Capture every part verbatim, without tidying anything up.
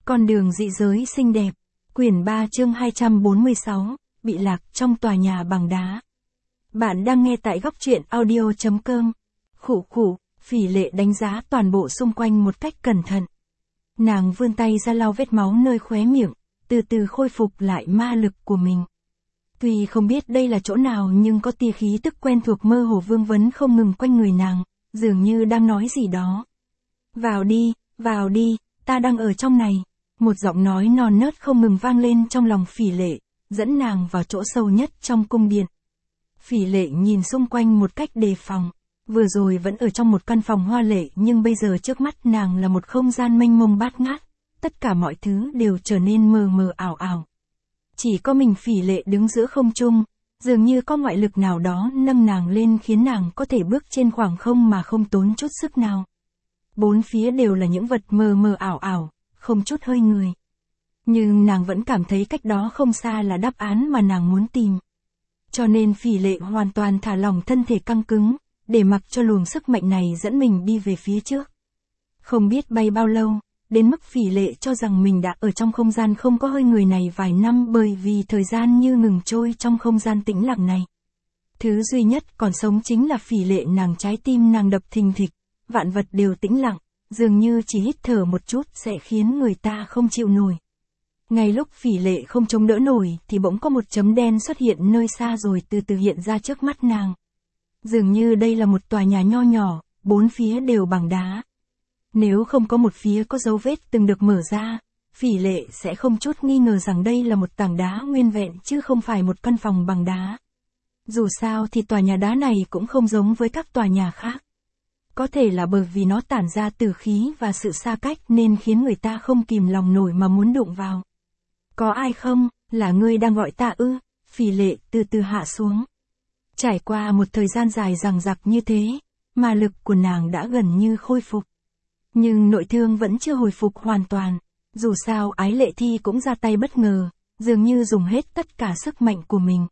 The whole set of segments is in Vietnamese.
Con đường dị giới xinh đẹp. Quyển ba chương hai trăm bốn mươi sáu, bị lạc trong tòa nhà bằng đá. Bạn đang nghe tại góc truyện audio chấm com. Khụ khụ, Phỉ Lệ đánh giá toàn bộ xung quanh một cách cẩn thận. Nàng vươn tay ra lau vết máu nơi khóe miệng, từ từ khôi phục lại ma lực của mình. Tuy không biết đây là chỗ nào nhưng có tia khí tức quen thuộc mơ hồ vương vấn không ngừng quanh người nàng, dường như đang nói gì đó. Vào đi, vào đi, ta đang ở trong này. Một giọng nói non nớt không ngừng vang lên trong lòng Phỉ Lệ, dẫn nàng vào chỗ sâu nhất trong cung điện. Phỉ Lệ nhìn xung quanh một cách đề phòng. Vừa rồi vẫn ở trong một căn phòng hoa lệ nhưng bây giờ trước mắt nàng là một không gian mênh mông bát ngát. Tất cả mọi thứ đều trở nên mờ mờ ảo ảo. Chỉ có mình Phỉ Lệ đứng giữa không trung, dường như có ngoại lực nào đó nâng nàng lên khiến nàng có thể bước trên khoảng không mà không tốn chút sức nào. Bốn phía đều là những vật mờ mờ ảo ảo, không chút hơi người. Nhưng nàng vẫn cảm thấy cách đó không xa là đáp án mà nàng muốn tìm. Cho nên Phỉ Lệ hoàn toàn thả lỏng thân thể căng cứng, để mặc cho luồng sức mạnh này dẫn mình đi về phía trước. Không biết bay bao lâu, đến mức Phỉ Lệ cho rằng mình đã ở trong không gian không có hơi người này vài năm bởi vì thời gian như ngừng trôi trong không gian tĩnh lặng này. Thứ duy nhất còn sống chính là Phỉ Lệ nàng, trái tim nàng đập thình thịch, vạn vật đều tĩnh lặng, dường như chỉ hít thở một chút sẽ khiến người ta không chịu nổi. Ngay lúc Phỉ Lệ không chống đỡ nổi thì bỗng có một chấm đen xuất hiện nơi xa rồi từ từ hiện ra trước mắt nàng. Dường như đây là một tòa nhà nho nhỏ, bốn phía đều bằng đá. Nếu không có một phía có dấu vết từng được mở ra, Phỉ Lệ sẽ không chút nghi ngờ rằng đây là một tảng đá nguyên vẹn chứ không phải một căn phòng bằng đá. Dù sao thì tòa nhà đá này cũng không giống với các tòa nhà khác. Có thể là bởi vì nó tản ra tử khí và sự xa cách nên khiến người ta không kìm lòng nổi mà muốn đụng vào. Có ai không, là ngươi đang gọi ta ư? Phỉ Lệ từ từ hạ xuống. Trải qua một thời gian dài dằng dặc như thế, ma lực của nàng đã gần như khôi phục. Nhưng nội thương vẫn chưa hồi phục hoàn toàn. Dù sao Ái Lệ Thi cũng ra tay bất ngờ, dường như dùng hết tất cả sức mạnh của mình.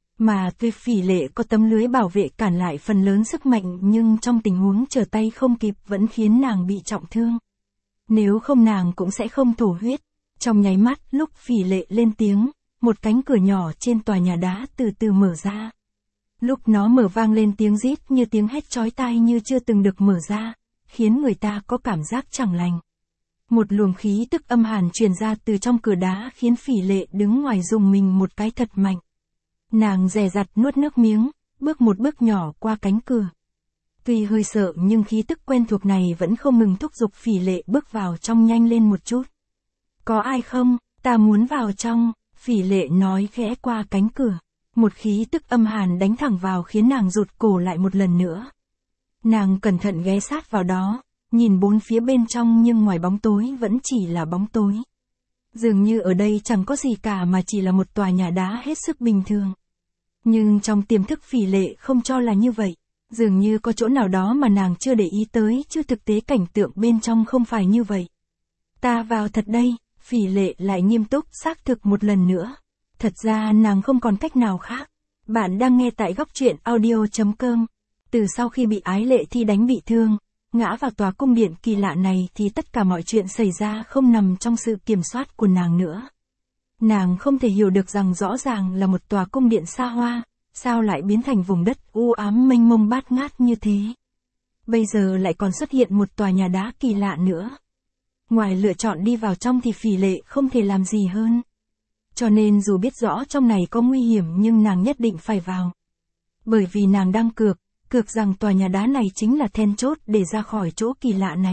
Mà tuy Phỉ Lệ có tấm lưới bảo vệ cản lại phần lớn sức mạnh nhưng trong tình huống trở tay không kịp vẫn khiến nàng bị trọng thương. Nếu không nàng cũng sẽ không thổ huyết. Trong nháy mắt lúc Phỉ Lệ lên tiếng, một cánh cửa nhỏ trên tòa nhà đá từ từ mở ra. Lúc nó mở vang lên tiếng rít như tiếng hét chói tai như chưa từng được mở ra, khiến người ta có cảm giác chẳng lành. Một luồng khí tức âm hàn truyền ra từ trong cửa đá khiến Phỉ Lệ đứng ngoài rùng mình một cái thật mạnh. Nàng dè dặt nuốt nước miếng, bước một bước nhỏ qua cánh cửa. Tuy hơi sợ nhưng khí tức quen thuộc này vẫn không ngừng thúc giục Phỉ Lệ bước vào trong nhanh lên một chút. Có ai không, ta muốn vào trong, Phỉ Lệ nói khẽ qua cánh cửa. Một khí tức âm hàn đánh thẳng vào khiến nàng rụt cổ lại một lần nữa. Nàng cẩn thận ghé sát vào đó, nhìn bốn phía bên trong nhưng ngoài bóng tối vẫn chỉ là bóng tối. Dường như ở đây chẳng có gì cả mà chỉ là một tòa nhà đá hết sức bình thường. Nhưng trong tiềm thức Phỉ Lệ không cho là như vậy. Dường như có chỗ nào đó mà nàng chưa để ý tới chứ thực tế cảnh tượng bên trong không phải như vậy. Ta vào thật đây, Phỉ Lệ lại nghiêm túc xác thực một lần nữa. Thật ra nàng không còn cách nào khác. Bạn đang nghe tại góc truyện audio chấm com. Từ sau khi bị Ái Lệ Thi đánh bị thương, ngã vào tòa cung điện kỳ lạ này thì tất cả mọi chuyện xảy ra không nằm trong sự kiểm soát của nàng nữa. Nàng không thể hiểu được rằng rõ ràng là một tòa cung điện xa hoa, sao lại biến thành vùng đất u ám mênh mông bát ngát như thế. Bây giờ lại còn xuất hiện một tòa nhà đá kỳ lạ nữa. Ngoài lựa chọn đi vào trong thì Phỉ Lệ không thể làm gì hơn. Cho nên dù biết rõ trong này có nguy hiểm nhưng nàng nhất định phải vào. Bởi vì nàng đang cược, cược rằng tòa nhà đá này chính là then chốt để ra khỏi chỗ kỳ lạ này.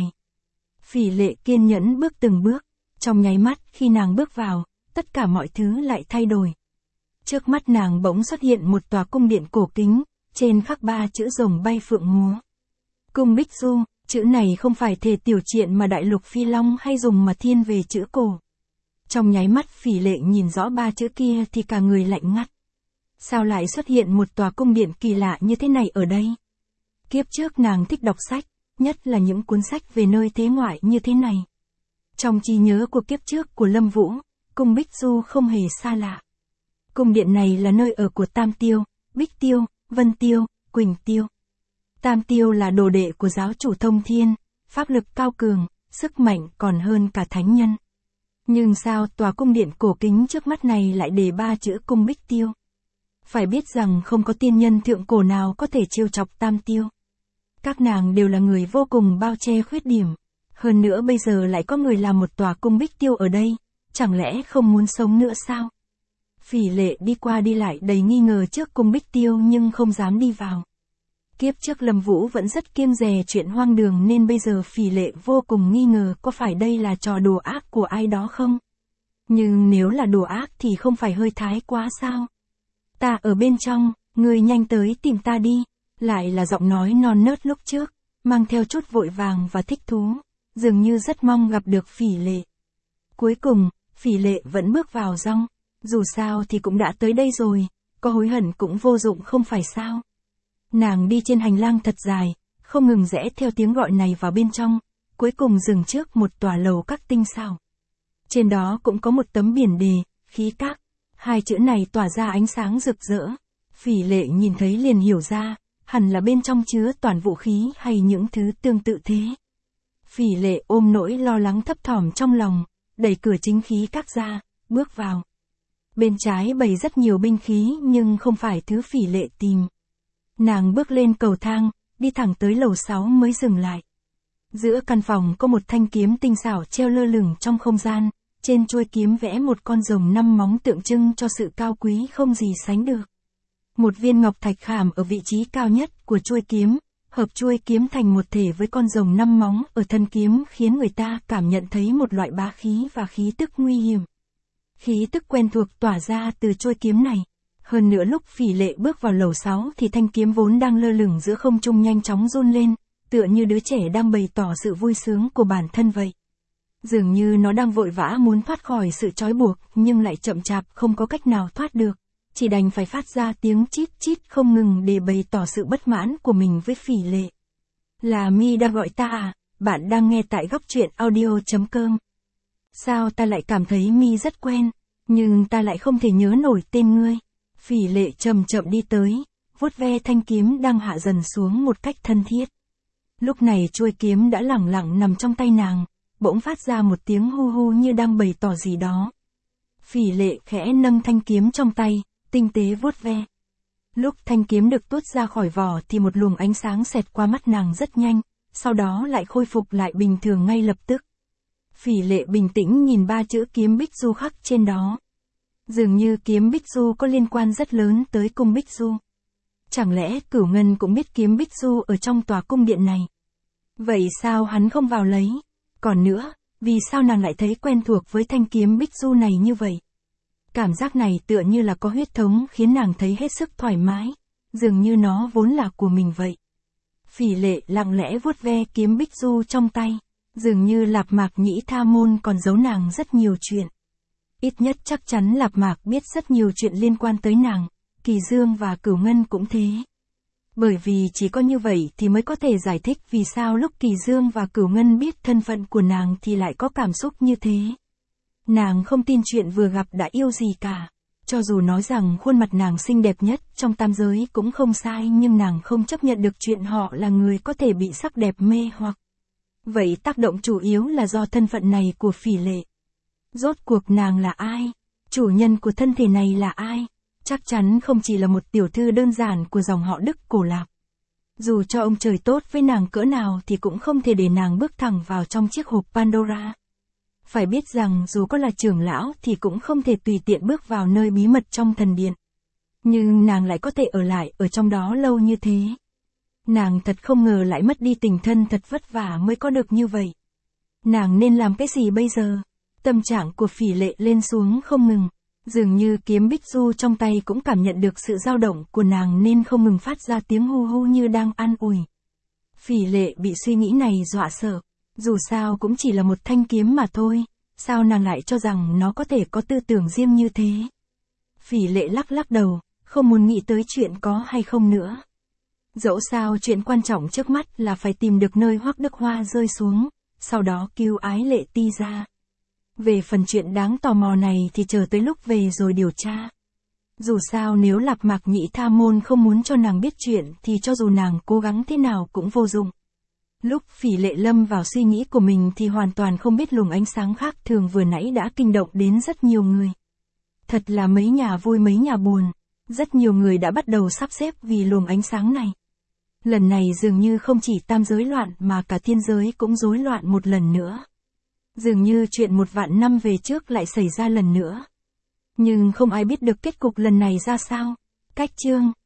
Phỉ Lệ kiên nhẫn bước từng bước. Trong nháy mắt khi nàng bước vào, tất cả mọi thứ lại thay đổi. Trước mắt nàng bỗng xuất hiện một tòa cung điện cổ kính, trên khắc ba chữ rồng bay phượng múa. Cung Bích Du, chữ này không phải thể tiểu triện mà Đại Lục Phi Long hay dùng mà thiên về chữ cổ. Trong nháy mắt Phỉ Lệ nhìn rõ ba chữ kia thì cả người lạnh ngắt. Sao lại xuất hiện một tòa cung điện kỳ lạ như thế này ở đây? Kiếp trước nàng thích đọc sách, nhất là những cuốn sách về nơi thế ngoại như thế này. Trong trí nhớ của kiếp trước của Lâm Vũ, cung Bích Du không hề xa lạ. Cung điện này là nơi ở của Tam Tiêu, Bích Tiêu, Vân Tiêu, Quỳnh Tiêu. Tam Tiêu là đồ đệ của giáo chủ Thông Thiên, pháp lực cao cường, sức mạnh còn hơn cả thánh nhân. Nhưng sao tòa cung điện cổ kính trước mắt này lại để ba chữ cung Bích Tiêu? Phải biết rằng không có tiên nhân thượng cổ nào có thể trêu chọc Tam Tiêu. Các nàng đều là người vô cùng bao che khuyết điểm. Hơn nữa bây giờ lại có người làm một tòa cung Bích Tiêu ở đây, chẳng lẽ không muốn sống nữa sao? Phỉ Lệ đi qua đi lại đầy nghi ngờ trước cung Bích Tiêu nhưng không dám đi vào. Kiếp trước Lâm Vũ vẫn rất kiêng dè chuyện hoang đường nên bây giờ Phỉ Lệ vô cùng nghi ngờ có phải đây là trò đùa ác của ai đó không? Nhưng nếu là đùa ác thì không phải hơi thái quá sao? Ta ở bên trong, ngươi nhanh tới tìm ta đi. Lại là giọng nói non nớt lúc trước, mang theo chút vội vàng và thích thú, dường như rất mong gặp được Phỉ Lệ. Cuối cùng, Phỉ Lệ vẫn bước vào trong, dù sao thì cũng đã tới đây rồi, có hối hận cũng vô dụng không phải sao. Nàng đi trên hành lang thật dài, không ngừng rẽ theo tiếng gọi này vào bên trong, cuối cùng dừng trước một tòa lầu các tinh xảo. Trên đó cũng có một tấm biển đề, khí các, hai chữ này tỏa ra ánh sáng rực rỡ. Phỉ Lệ nhìn thấy liền hiểu ra, hẳn là bên trong chứa toàn vũ khí hay những thứ tương tự thế. Phỉ Lệ ôm nỗi lo lắng thấp thỏm trong lòng, đẩy cửa chính khí các ra, bước vào. Bên trái bày rất nhiều binh khí nhưng không phải thứ Phỉ Lệ tìm. Nàng bước lên cầu thang, đi thẳng tới lầu sáu mới dừng lại. Giữa căn phòng có một thanh kiếm tinh xảo treo lơ lửng trong không gian, trên chuôi kiếm vẽ một con rồng năm móng tượng trưng cho sự cao quý không gì sánh được. Một viên ngọc thạch khảm ở vị trí cao nhất của chuôi kiếm, hợp chuôi kiếm thành một thể với con rồng năm móng ở thân kiếm khiến người ta cảm nhận thấy một loại bá khí và khí tức nguy hiểm. Khí tức quen thuộc tỏa ra từ chuôi kiếm này. Hơn nữa lúc Phỉ Lệ bước vào lầu sáu thì thanh kiếm vốn đang lơ lửng giữa không trung nhanh chóng run lên, tựa như đứa trẻ đang bày tỏ sự vui sướng của bản thân vậy. Dường như nó đang vội vã muốn thoát khỏi sự trói buộc nhưng lại chậm chạp không có cách nào thoát được. Chỉ đành phải phát ra tiếng chít chít không ngừng để bày tỏ sự bất mãn của mình với Phỉ Lệ. Là Mi đang gọi ta à? Bạn đang nghe tại góc truyện audio chấm com. Sao ta lại cảm thấy Mi rất quen, nhưng ta lại không thể nhớ nổi tên ngươi. Phỉ Lệ chậm chậm đi tới, vuốt ve thanh kiếm đang hạ dần xuống một cách thân thiết. Lúc này chuôi kiếm đã lẳng lặng nằm trong tay nàng, bỗng phát ra một tiếng hu hu như đang bày tỏ gì đó. Phỉ Lệ khẽ nâng thanh kiếm trong tay, tinh tế vuốt ve. Lúc thanh kiếm được tuốt ra khỏi vỏ thì một luồng ánh sáng xẹt qua mắt nàng rất nhanh, sau đó lại khôi phục lại bình thường ngay lập tức. Phỉ Lệ bình tĩnh nhìn ba chữ kiếm Bích Du khắc trên đó. Dường như kiếm Bích Du có liên quan rất lớn tới cung Bích Du. Chẳng lẽ Cửu Ngân cũng biết kiếm Bích Du ở trong tòa cung điện này? Vậy sao hắn không vào lấy? Còn nữa, vì sao nàng lại thấy quen thuộc với thanh kiếm Bích Du này như vậy? Cảm giác này tựa như là có huyết thống khiến nàng thấy hết sức thoải mái, dường như nó vốn là của mình vậy. Phỉ Lệ lặng lẽ vuốt ve kiếm Bích Du trong tay, dường như Lạp Mạc Nhĩ Tha Môn còn giấu nàng rất nhiều chuyện. Ít nhất chắc chắn Lạp Mạc biết rất nhiều chuyện liên quan tới nàng, Kỳ Dương và Cửu Ngân cũng thế. Bởi vì chỉ có như vậy thì mới có thể giải thích vì sao lúc Kỳ Dương và Cửu Ngân biết thân phận của nàng thì lại có cảm xúc như thế. Nàng không tin chuyện vừa gặp đã yêu gì cả. Cho dù nói rằng khuôn mặt nàng xinh đẹp nhất trong tam giới cũng không sai nhưng nàng không chấp nhận được chuyện họ là người có thể bị sắc đẹp mê hoặc. Vậy tác động chủ yếu là do thân phận này của Phỉ Lệ. Rốt cuộc nàng là ai? Chủ nhân của thân thể này là ai? Chắc chắn không chỉ là một tiểu thư đơn giản của dòng họ Đức cổ Lạp. Dù cho ông trời tốt với nàng cỡ nào thì cũng không thể để nàng bước thẳng vào trong chiếc hộp Pandora. Phải biết rằng dù có là trưởng lão thì cũng không thể tùy tiện bước vào nơi bí mật trong thần điện. Nhưng nàng lại có thể ở lại ở trong đó lâu như thế. Nàng thật không ngờ lại mất đi tình thân thật vất vả mới có được như vậy. Nàng nên làm cái gì bây giờ? Tâm trạng của Phỉ Lệ lên xuống không ngừng. Dường như kiếm Bích Du trong tay cũng cảm nhận được sự dao động của nàng nên không ngừng phát ra tiếng hu hu như đang an ủi. Phỉ Lệ bị suy nghĩ này dọa sợ. Dù sao cũng chỉ là một thanh kiếm mà thôi, sao nàng lại cho rằng nó có thể có tư tưởng riêng như thế? Phỉ Lệ lắc lắc đầu, không muốn nghĩ tới chuyện có hay không nữa. Dẫu sao chuyện quan trọng trước mắt là phải tìm được nơi Hoắc Đức Hoa rơi xuống, sau đó cứu Ái Lệ Ti ra. Về phần chuyện đáng tò mò này thì chờ tới lúc về rồi điều tra. Dù sao nếu Lạp Mạc Nhĩ Tha Môn không muốn cho nàng biết chuyện thì cho dù nàng cố gắng thế nào cũng vô dụng. Lúc Phỉ Lệ lâm vào suy nghĩ của mình thì hoàn toàn không biết luồng ánh sáng khác thường vừa nãy đã kinh động đến rất nhiều người. Thật là mấy nhà vui mấy nhà buồn. Rất nhiều người đã bắt đầu sắp xếp vì luồng ánh sáng này. Lần này dường như không chỉ tam giới loạn mà cả thiên giới cũng rối loạn một lần nữa. Dường như chuyện một vạn năm về trước lại xảy ra lần nữa. Nhưng không ai biết được kết cục lần này ra sao. Cách chương